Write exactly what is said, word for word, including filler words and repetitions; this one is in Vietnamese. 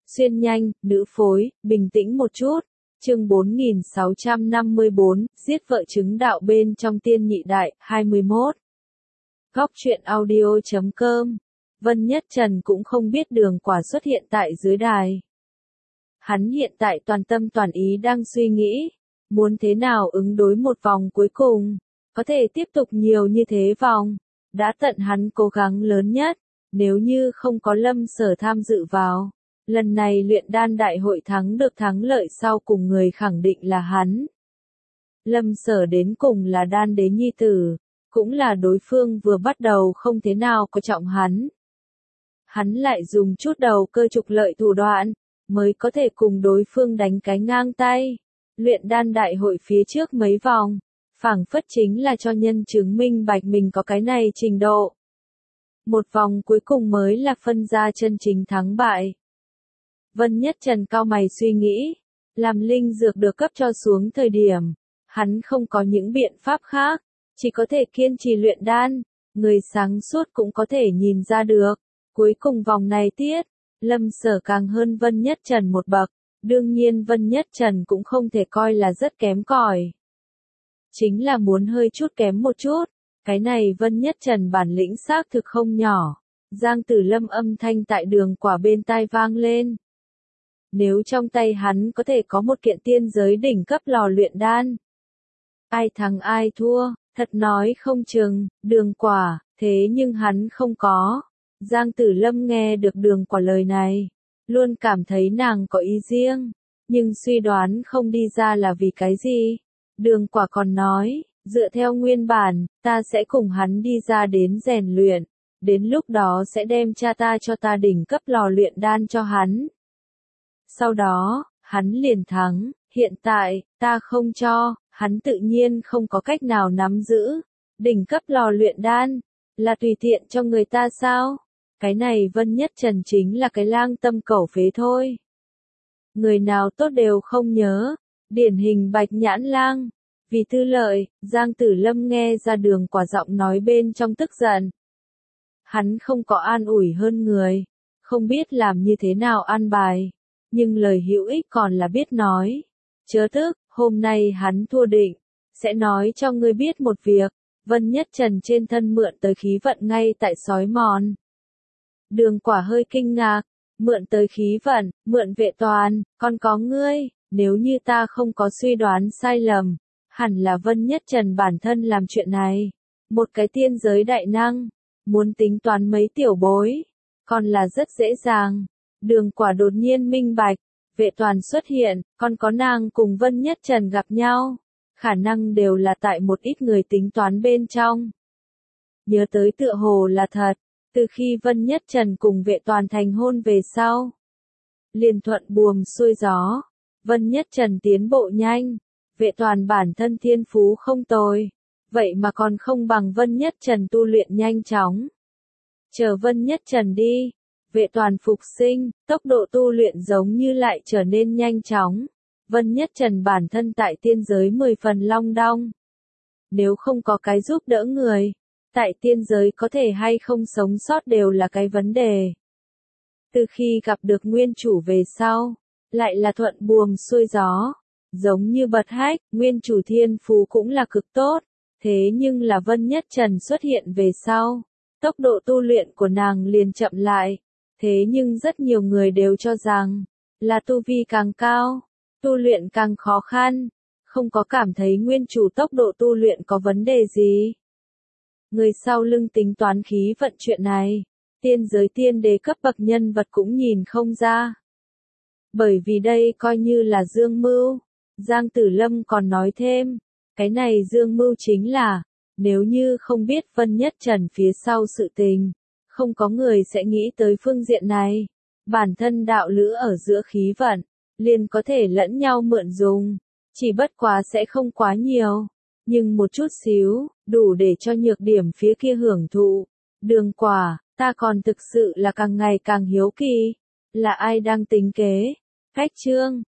Xuyên nhanh, nữ phối, bình tĩnh một chút. Chương bốn nghìn sáu trăm năm mươi bốn, giết vợ chứng đạo bên trong tiên nhị đại, hai mươi mốt. Góc truyện audio chấm com. Vân Nhất Trần cũng không biết Đường Quả xuất hiện tại dưới đài. Hắn hiện tại toàn tâm toàn ý đang suy nghĩ, muốn thế nào ứng đối một vòng cuối cùng, có thể tiếp tục nhiều như thế vòng, đã tận hắn cố gắng lớn nhất, nếu như không có Lâm Sở tham dự vào. Lần này luyện đan đại hội thắng được thắng lợi sau cùng người khẳng định là hắn. Lâm Sở đến cùng là đan đế nhi tử, cũng là đối phương vừa bắt đầu không thế nào coi trọng hắn. Hắn lại dùng chút đầu cơ trục lợi thủ đoạn, mới có thể cùng đối phương đánh cái ngang tay. Luyện đan đại hội phía trước mấy vòng, phảng phất chính là cho nhân chứng minh bạch mình có cái này trình độ. Một vòng cuối cùng mới là phân ra chân chính thắng bại. Vân Nhất Trần cao mày suy nghĩ, làm linh dược được cấp cho xuống thời điểm, hắn không có những biện pháp khác, chỉ có thể kiên trì luyện đan, người sáng suốt cũng có thể nhìn ra được. Cuối cùng vòng này tiết, Lâm Sở càng hơn Vân Nhất Trần một bậc, đương nhiên Vân Nhất Trần cũng không thể coi là rất kém cỏi. Chính là muốn hơi chút kém một chút, cái này Vân Nhất Trần bản lĩnh xác thực không nhỏ. Giang Tử Lâm âm thanh tại Đường Quả bên tai vang lên. Nếu trong tay hắn có thể có một kiện tiên giới đỉnh cấp lò luyện đan, ai thắng ai thua, thật nói không chừng. Đường Quả, thế nhưng hắn không có. Giang Tử Lâm nghe được Đường Quả lời này, luôn cảm thấy nàng có ý riêng, nhưng suy đoán không đi ra là vì cái gì. Đường Quả còn nói, dựa theo nguyên bản, ta sẽ cùng hắn đi ra đến rèn luyện, đến lúc đó sẽ đem cha ta cho ta đỉnh cấp lò luyện đan cho hắn. Sau đó, hắn liền thắng, hiện tại, ta không cho, hắn tự nhiên không có cách nào nắm giữ. Đỉnh cấp lò luyện đan, là tùy tiện cho người ta sao? Cái này Vân Nhất Trần chính là cái lang tâm cẩu phế thôi. Người nào tốt đều không nhớ, điển hình Bạch Nhãn Lang. Vì tư lợi, Giang Tử Lâm nghe ra Đường Quả giọng nói bên trong tức giận. Hắn không có an ủi hơn người, không biết làm như thế nào an bài, nhưng lời hữu ích còn là biết nói. Chớ tức, hôm nay hắn thua định, sẽ nói cho ngươi biết một việc, Vân Nhất Trần trên thân mượn tới khí vận ngay tại sói mòn. Đường Quả hơi kinh ngạc, mượn tới khí vận, mượn Vệ Toàn, còn có ngươi, nếu như ta không có suy đoán sai lầm, hẳn là Vân Nhất Trần bản thân làm chuyện này. Một cái tiên giới đại năng, muốn tính toán mấy tiểu bối, còn là rất dễ dàng. Đường Quả đột nhiên minh bạch, Vệ Toàn xuất hiện, còn có nàng cùng Vân Nhất Trần gặp nhau, khả năng đều là tại một ít người tính toán bên trong. Nhớ tới tựa hồ là thật, từ khi Vân Nhất Trần cùng Vệ Toàn thành hôn về sau, liền thuận buồm xuôi gió, Vân Nhất Trần tiến bộ nhanh, Vệ Toàn bản thân thiên phú không tồi, vậy mà còn không bằng Vân Nhất Trần tu luyện nhanh chóng. Chờ Vân Nhất Trần đi, Vệ Toàn phục sinh, tốc độ tu luyện giống như lại trở nên nhanh chóng. Vân Nhất Trần bản thân tại tiên giới mười phần long đong. Nếu không có cái giúp đỡ người, tại tiên giới có thể hay không sống sót đều là cái vấn đề. Từ khi gặp được nguyên chủ về sau, lại là thuận buồm xuôi gió. Giống như bật hách, nguyên chủ thiên phú cũng là cực tốt, thế nhưng là Vân Nhất Trần xuất hiện về sau, tốc độ tu luyện của nàng liền chậm lại. Thế nhưng rất nhiều người đều cho rằng, là tu vi càng cao, tu luyện càng khó khăn, không có cảm thấy nguyên chủ tốc độ tu luyện có vấn đề gì. Người sau lưng tính toán khí vận chuyện này, tiên giới tiên đế cấp bậc nhân vật cũng nhìn không ra. Bởi vì đây coi như là dương mưu. Giang Tử Lâm còn nói thêm, cái này dương mưu chính là, nếu như không biết Vân Nhất Trần phía sau sự tình, không có người sẽ nghĩ tới phương diện này. Bản thân đạo lữ ở giữa khí vận, liền có thể lẫn nhau mượn dùng, chỉ bất quá sẽ không quá nhiều, nhưng một chút xíu, đủ để cho nhược điểm phía kia hưởng thụ. Đường Quả, ta còn thực sự là càng ngày càng hiếu kỳ, là ai đang tính kế, cách chương.